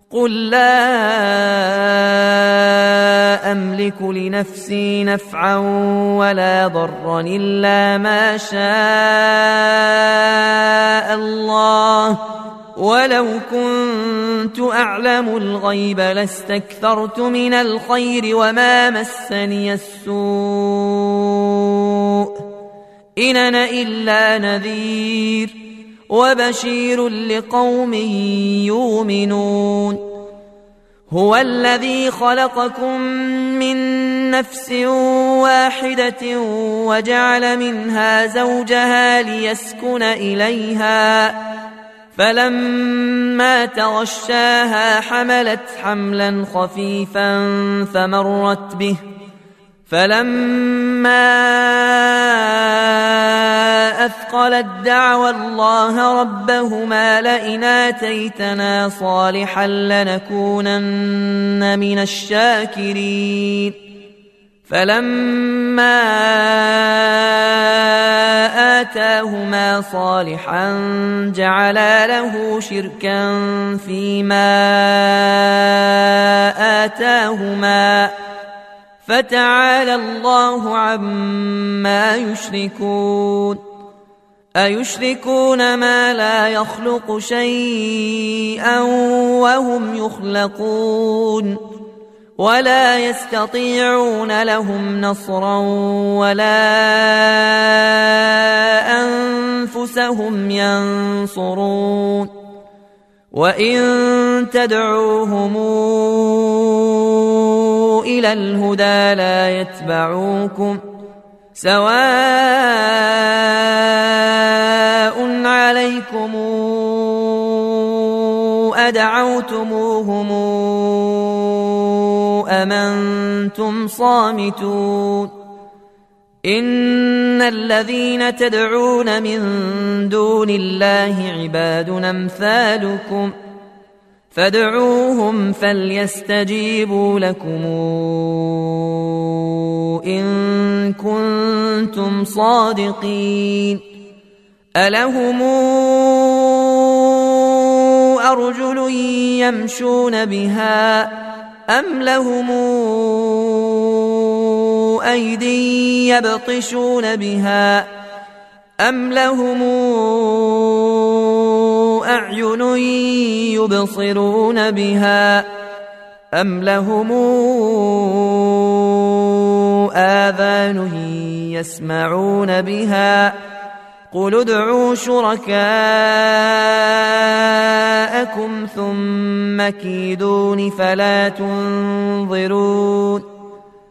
قل لا أملك لنفسي نفعا ولا ضرا إلا ما شاء الله، ولو كنت أعلم الغيب لاستكثرت من الخير وما مسني السوء، إن أنا إلا نذير وبشير لقوم يؤمنون. هو الذي خلقكم من نفس واحدة وجعل منها زوجها ليسكن إليها، فلما تغشاها حملت حملا خفيفا فمرت به، فلما أثقلت دعوا الله ربهما لئن آتيتنا صالحا لنكونن من الشاكرين. فلما آتاهما صالحا جعلا له شركا فيما آتاهما، فتعالى الله عما يشركون. أيشركون ما لا يخلق شيئا وهم يخلقون، ولا يستطيعون لهم نصرا ولا أنفسهم ينصرون. وإن تدعوهم إلى الهدى لا يتبعوكم، سواء عليكم أدعوتموهم أم أنتم صامتون. إن الذين تدعون من دون الله عباد أمثالكم، فادعوهم فليستجيبوا لكم إن كنتم صادقين. ألهم أرجل يمشون بها أم لهم أيدي يبطشون بها أم لهم أعين يبصرون بها أم لهم آذان يسمعون بها؟ قل ادعوا شركاءكم ثم كيدون فلا تنظرون.